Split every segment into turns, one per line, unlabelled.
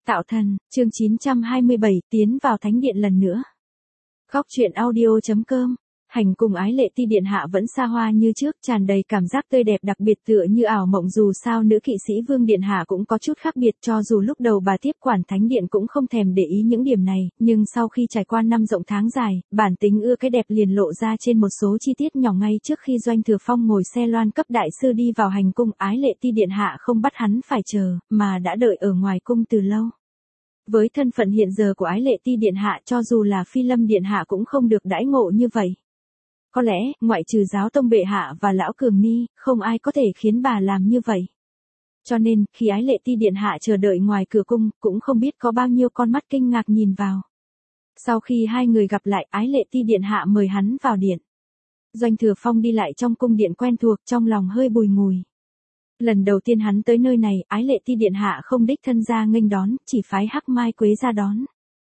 Tạo thần, chương 927, tiến vào thánh điện lần nữa. Góc truyện audio.com. Hành cung ái lệ ti điện hạ vẫn xa hoa như trước, tràn đầy cảm giác tươi đẹp đặc biệt tựa như ảo mộng. Dù sao nữ kỵ sĩ vương điện hạ cũng có chút khác biệt, cho dù lúc đầu bà tiếp quản thánh điện cũng không thèm để ý những điểm này, nhưng sau khi trải qua năm rộng tháng dài, bản tính ưa cái đẹp liền lộ ra trên một số chi tiết nhỏ. Ngay trước khi Doanh Thừa Phong ngồi xe loan cấp đại sư đi vào hành cung, ái lệ ti điện hạ không bắt hắn phải chờ, mà đã đợi ở ngoài cung từ lâu. Với thân phận hiện giờ của ái lệ ti điện hạ, cho dù là Phi Lâm điện hạ cũng không được đãi ngộ như vậy. Có lẽ, ngoại trừ Giáo Tông bệ hạ và lão Cường Ni, không ai có thể khiến bà làm như vậy. Cho nên, khi ái lệ ti điện hạ chờ đợi ngoài cửa cung, cũng không biết có bao nhiêu con mắt kinh ngạc nhìn vào. Sau khi hai người gặp lại, ái lệ ti điện hạ mời hắn vào điện. Doanh Thừa Phong đi lại trong cung điện quen thuộc, trong lòng hơi bùi ngùi. Lần đầu tiên hắn tới nơi này, ái lệ ti điện hạ không đích thân ra nghênh đón, chỉ phái Hắc Mai Quế ra đón.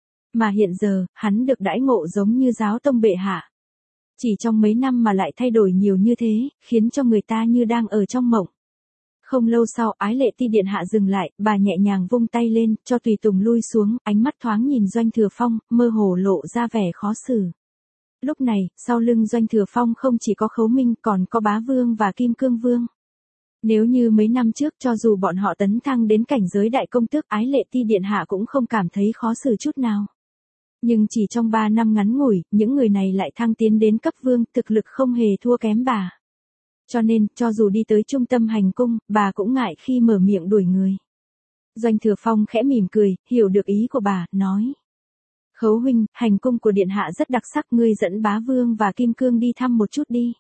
Mà hiện giờ, hắn được đãi ngộ giống như Giáo Tông bệ hạ. Chỉ trong mấy năm mà lại thay đổi nhiều như thế, khiến cho người ta như đang ở trong mộng. Không lâu sau, ái lệ ti điện hạ dừng lại, bà nhẹ nhàng vung tay lên, cho tùy tùng lui xuống, ánh mắt thoáng nhìn Doanh Thừa Phong, mơ hồ lộ ra vẻ khó xử. Lúc này, sau lưng Doanh Thừa Phong không chỉ có Khấu Minh, còn có Bá Vương và Kim Cương Vương. Nếu như mấy năm trước, cho dù bọn họ tấn thăng đến cảnh giới đại công tước, ái lệ ti điện hạ cũng không cảm thấy khó xử chút nào. Nhưng chỉ trong 3 năm ngắn ngủi, những người này lại thăng tiến đến cấp vương, thực lực không hề thua kém bà. Cho nên, cho dù đi tới trung tâm hành cung, bà cũng ngại khi mở miệng đuổi người. Doanh Thừa Phong khẽ mỉm cười, hiểu được ý của bà, nói. Khấu huynh, hành cung của điện hạ rất đặc sắc, ngươi dẫn Bá Vương và Kim Cương đi thăm một chút đi.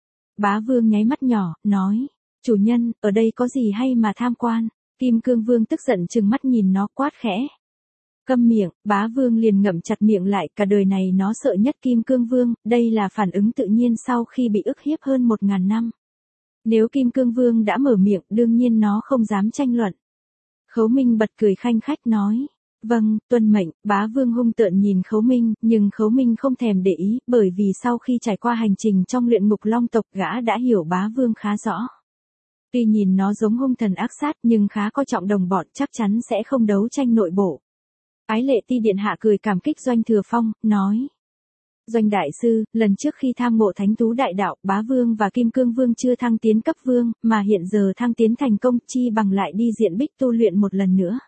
Bá Vương nháy mắt nhỏ, nói. Chủ nhân, ở đây có gì hay mà tham quan? Kim Cương Vương tức giận trừng mắt nhìn nó, quát khẽ. Câm miệng, Bá Vương liền ngậm chặt miệng lại, cả đời này nó sợ nhất Kim Cương Vương, đây là phản ứng tự nhiên sau khi bị ức hiếp hơn 1000 năm. Nếu Kim Cương Vương đã mở miệng, đương nhiên nó không dám tranh luận. Khấu Minh bật cười khanh khách nói. Vâng, tuân mệnh. Bá Vương hung tợn nhìn Khấu Minh, nhưng Khấu Minh không thèm để ý, bởi vì sau khi trải qua hành trình trong luyện ngục long tộc, gã đã hiểu Bá Vương khá rõ. Tuy nhìn nó giống hung thần ác sát, nhưng khá coi trọng đồng bọn, chắc chắn sẽ không đấu tranh nội bộ. Ái lệ ti điện hạ cười cảm kích Doanh Thừa Phong, nói. Doanh đại sư, lần trước khi tham ngộ thánh thú đại đạo, Bá Vương và Kim Cương Vương chưa thăng tiến cấp vương, mà hiện giờ thăng tiến thành công, chi bằng lại đi diện bích tu luyện một lần nữa.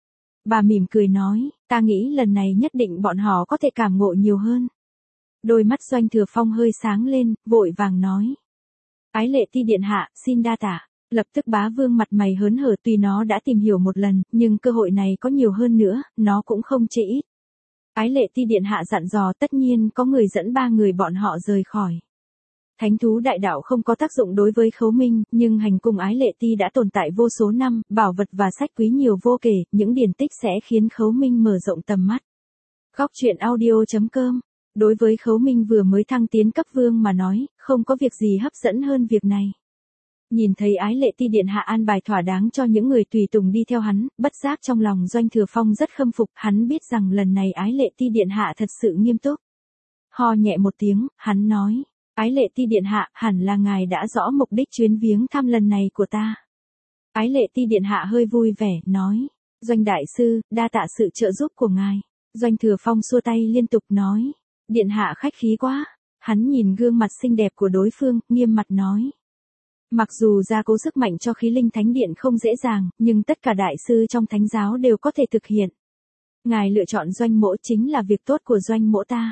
Bà mỉm cười nói, ta nghĩ lần này nhất định bọn họ có thể cảm ngộ nhiều hơn. Đôi mắt Doanh Thừa Phong hơi sáng lên, vội vàng nói. Ái lệ ti điện hạ, xin đa tạ. Lập tức Bá Vương mặt mày hớn hở, tuy nó đã tìm hiểu một lần, nhưng cơ hội này có nhiều hơn nữa, nó cũng không chê ít. Ái lệ ti điện hạ dặn dò, tất nhiên có người dẫn 3 người bọn họ rời khỏi. Thánh thú đại đạo không có tác dụng đối với Khấu Minh, nhưng hành cung ái lệ ti đã tồn tại vô số năm, bảo vật và sách quý nhiều vô kể, những điển tích sẽ khiến Khấu Minh mở rộng tầm mắt. Góc truyện audio.com. Đối với Khấu Minh vừa mới thăng tiến cấp vương mà nói, không có việc gì hấp dẫn hơn việc này. Nhìn thấy ái lệ ti điện hạ an bài thỏa đáng cho những người tùy tùng đi theo hắn, bất giác trong lòng Doanh Thừa Phong rất khâm phục, hắn biết rằng lần này ái lệ ti điện hạ thật sự nghiêm túc. Ho nhẹ một tiếng, hắn nói, ái lệ ti điện hạ, hẳn là ngài đã rõ mục đích chuyến viếng thăm lần này của ta. Ái lệ ti điện hạ hơi vui vẻ, nói, Doanh đại sư, đa tạ sự trợ giúp của ngài. Doanh Thừa Phong xua tay liên tục nói, điện hạ khách khí quá. Hắn nhìn gương mặt xinh đẹp của đối phương, nghiêm mặt nói. Mặc dù gia cố sức mạnh cho khí linh thánh điện không dễ dàng, nhưng tất cả đại sư trong thánh giáo đều có thể thực hiện. Ngài lựa chọn Doanh mỗ chính là việc tốt của Doanh mỗ ta.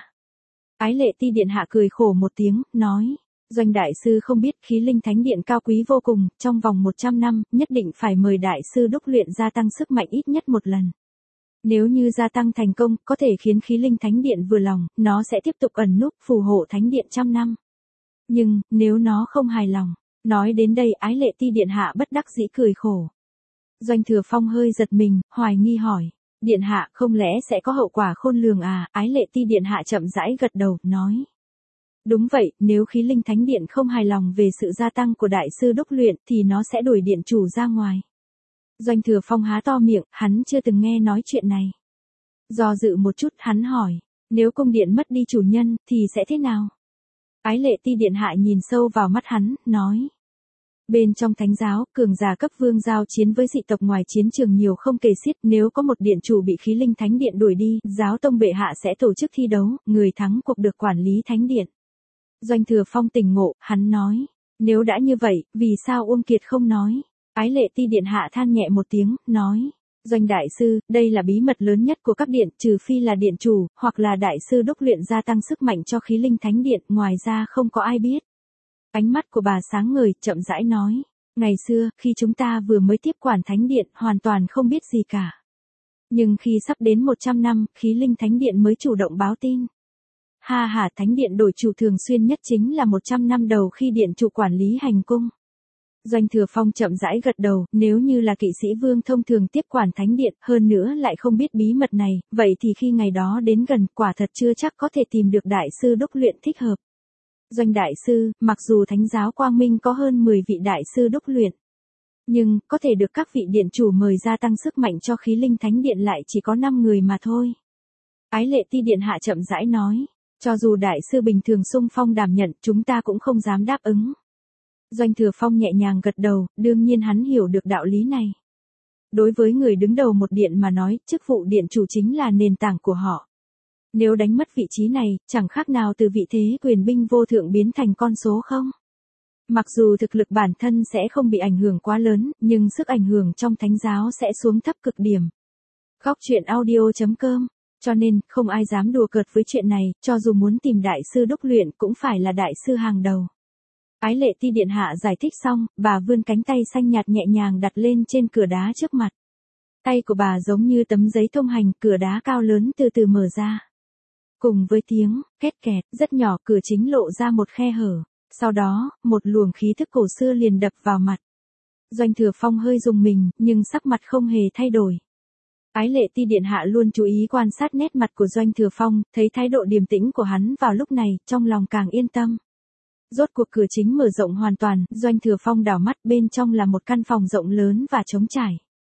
Ái lệ ti điện hạ cười khổ một tiếng, nói. Doanh đại sư không biết khí linh thánh điện cao quý vô cùng, trong vòng 100 năm, nhất định phải mời đại sư đúc luyện gia tăng sức mạnh ít nhất một lần. Nếu như gia tăng thành công, có thể khiến khí linh thánh điện vừa lòng, nó sẽ tiếp tục ẩn núp phù hộ thánh điện trăm năm. Nhưng, nếu nó không hài lòng. Nói đến đây ái lệ ti điện hạ bất đắc dĩ cười khổ. Doanh Thừa Phong hơi giật mình, hoài nghi hỏi. Điện hạ, không lẽ sẽ có hậu quả khôn lường à? Ái lệ ti điện hạ chậm rãi gật đầu, nói. Đúng vậy, nếu khí linh thánh điện không hài lòng về sự gia tăng của đại sư đúc luyện thì nó sẽ đuổi điện chủ ra ngoài. Doanh Thừa Phong há to miệng, hắn chưa từng nghe nói chuyện này. Do dự một chút, hắn hỏi. Nếu cung điện mất đi chủ nhân, thì sẽ thế nào? Ái lệ ti điện hạ nhìn sâu vào mắt hắn, nói. Bên trong thánh giáo, cường giả cấp vương giao chiến với dị tộc ngoài chiến trường nhiều không kể xiết, nếu có một điện chủ bị khí linh thánh điện đuổi đi, giáo tông bệ hạ sẽ tổ chức thi đấu, người thắng cuộc được quản lý thánh điện. Doanh Thừa Phong tỉnh ngộ, hắn nói, nếu đã như vậy, vì sao Uông Kiệt không nói? Ái Lệ Ti điện hạ than nhẹ một tiếng, nói, Doanh đại sư, đây là bí mật lớn nhất của các điện, trừ phi là điện chủ, hoặc là đại sư đúc luyện gia tăng sức mạnh cho khí linh thánh điện, ngoài ra không có ai biết. Ánh mắt của bà sáng ngời, chậm rãi nói, ngày xưa, khi chúng ta vừa mới tiếp quản thánh điện, hoàn toàn không biết gì cả. Nhưng khi sắp đến 100 năm, khí linh thánh điện mới chủ động báo tin. Ha ha, thánh điện đổi chủ thường xuyên nhất chính là 100 năm đầu khi điện chủ quản lý hành cung. Doanh Thừa Phong chậm rãi gật đầu, nếu như là kỵ sĩ vương thông thường tiếp quản thánh điện, hơn nữa lại không biết bí mật này, vậy thì khi ngày đó đến gần, quả thật chưa chắc có thể tìm được đại sư đúc luyện thích hợp. Doanh đại sư, mặc dù thánh giáo Quang Minh có hơn 10 vị đại sư đúc luyện, nhưng, có thể được các vị điện chủ mời gia tăng sức mạnh cho khí linh thánh điện lại chỉ có 5 người mà thôi. Ái Lệ Ti điện hạ chậm rãi nói, cho dù đại sư bình thường xung phong đảm nhận, chúng ta cũng không dám đáp ứng. Doanh Thừa Phong nhẹ nhàng gật đầu, đương nhiên hắn hiểu được đạo lý này. Đối với người đứng đầu một điện mà nói, chức vụ điện chủ chính là nền tảng của họ. Nếu đánh mất vị trí này, chẳng khác nào từ vị thế quyền binh vô thượng biến thành con số không. Mặc dù thực lực bản thân sẽ không bị ảnh hưởng quá lớn, nhưng sức ảnh hưởng trong thánh giáo sẽ xuống thấp cực điểm. Góc truyện audio.com. Cho nên, không ai dám đùa cợt với chuyện này, cho dù muốn tìm đại sư đúc luyện cũng phải là đại sư hàng đầu. Ái Lệ Ti điện hạ giải thích xong, bà vươn cánh tay xanh nhạt nhẹ nhàng đặt lên trên cửa đá trước mặt. Tay của bà giống như tấm giấy thông hành, cửa đá cao lớn từ từ mở ra. Cùng với tiếng két kẹt rất nhỏ, cửa chính lộ ra một khe hở. Sau đó, một luồng khí thức cổ xưa liền đập vào mặt. Doanh Thừa Phong hơi rùng mình, nhưng sắc mặt không hề thay đổi. Ái Lệ Ti điện hạ luôn chú ý quan sát nét mặt của Doanh Thừa Phong, thấy thái độ điềm tĩnh của hắn vào lúc này, trong lòng càng yên tâm. Rốt cuộc cửa chính mở rộng hoàn toàn, Doanh Thừa Phong đảo mắt, bên trong là một căn phòng rộng lớn và trống trải.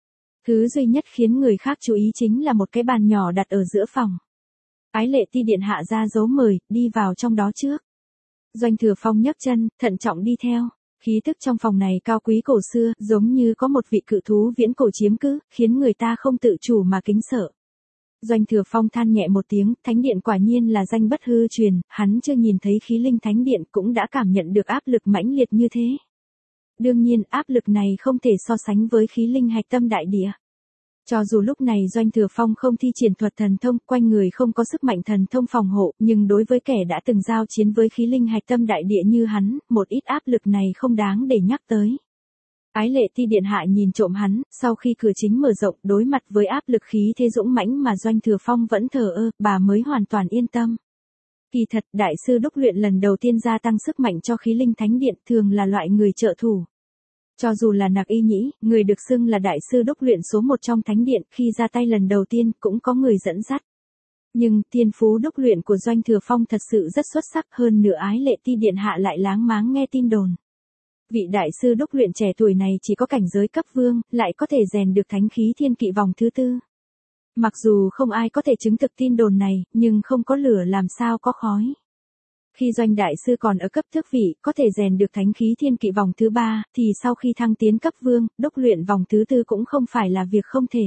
Thứ duy nhất khiến người khác chú ý chính là một cái bàn nhỏ đặt ở giữa phòng. Ái Lệ Ti điện hạ ra dấu mời, đi vào trong đó trước. Doanh Thừa Phong nhấc chân, thận trọng đi theo. Khí tức trong phòng này cao quý cổ xưa, giống như có một vị cự thú viễn cổ chiếm cứ, khiến người ta không tự chủ mà kính sợ. Doanh Thừa Phong than nhẹ một tiếng, thánh điện quả nhiên là danh bất hư truyền, hắn chưa nhìn thấy khí linh thánh điện cũng đã cảm nhận được áp lực mãnh liệt như thế. Đương nhiên, áp lực này không thể so sánh với khí linh hạch tâm đại địa. Cho dù lúc này Doanh Thừa Phong không thi triển thuật thần thông, quanh người không có sức mạnh thần thông phòng hộ, nhưng đối với kẻ đã từng giao chiến với khí linh hạch tâm đại địa như hắn, một ít áp lực này không đáng để nhắc tới. Ái Lệ Ti điện hạ nhìn trộm hắn, sau khi cửa chính mở rộng, đối mặt với áp lực khí thế dũng mãnh mà Doanh Thừa Phong vẫn thờ ơ, bà mới hoàn toàn yên tâm. Kỳ thật, đại sư đúc luyện lần đầu tiên gia tăng sức mạnh cho khí linh thánh điện thường là loại người trợ thủ. Cho dù là Nặc Y Nhĩ, người được xưng là đại sư đúc luyện số 1 trong thánh điện, khi ra tay lần đầu tiên cũng có người dẫn dắt. Nhưng, thiên phú đúc luyện của Doanh Thừa Phong thật sự rất xuất sắc, hơn nữa Ái Lệ Ti điện hạ lại láng máng nghe tin đồn. Vị đại sư đúc luyện trẻ tuổi này chỉ có cảnh giới cấp vương, lại có thể rèn được thánh khí thiên kỵ vòng thứ 4. Mặc dù không ai có thể chứng thực tin đồn này, nhưng không có lửa làm sao có khói. Khi Doanh đại sư còn ở cấp tước vị, có thể rèn được thánh khí thiên kỵ vòng thứ 3, thì sau khi thăng tiến cấp vương, đúc luyện vòng thứ 4 cũng không phải là việc không thể.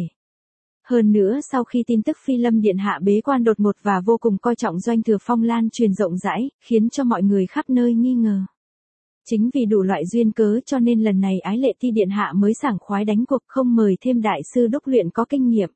Hơn nữa sau khi tin tức Phi Lâm điện hạ bế quan đột ngột và vô cùng coi trọng Doanh Thừa Phong lan truyền rộng rãi, khiến cho mọi người khắp nơi nghi ngờ. Chính vì đủ loại duyên cớ cho nên lần này Ái Lệ Ti điện hạ mới sảng khoái đánh cuộc, không mời thêm đại sư đúc luyện có kinh nghiệm.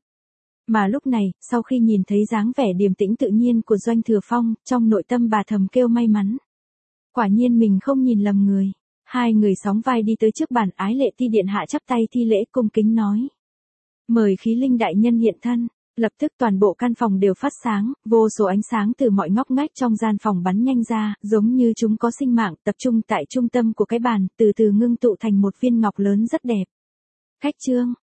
Mà lúc này, sau khi nhìn thấy dáng vẻ điềm tĩnh tự nhiên của Doanh Thừa Phong, trong nội tâm bà thầm kêu may mắn. Quả nhiên mình không nhìn lầm người. Hai người sóng vai đi tới trước bàn, Ái Lệ Ti điện hạ chắp tay thi lễ cung kính nói. Mời khí linh đại nhân hiện thân. Lập tức toàn bộ căn phòng đều phát sáng, vô số ánh sáng từ mọi ngóc ngách trong gian phòng bắn nhanh ra, giống như chúng có sinh mạng, tập trung tại trung tâm của cái bàn, từ từ ngưng tụ thành một viên ngọc lớn rất đẹp. Khách trương,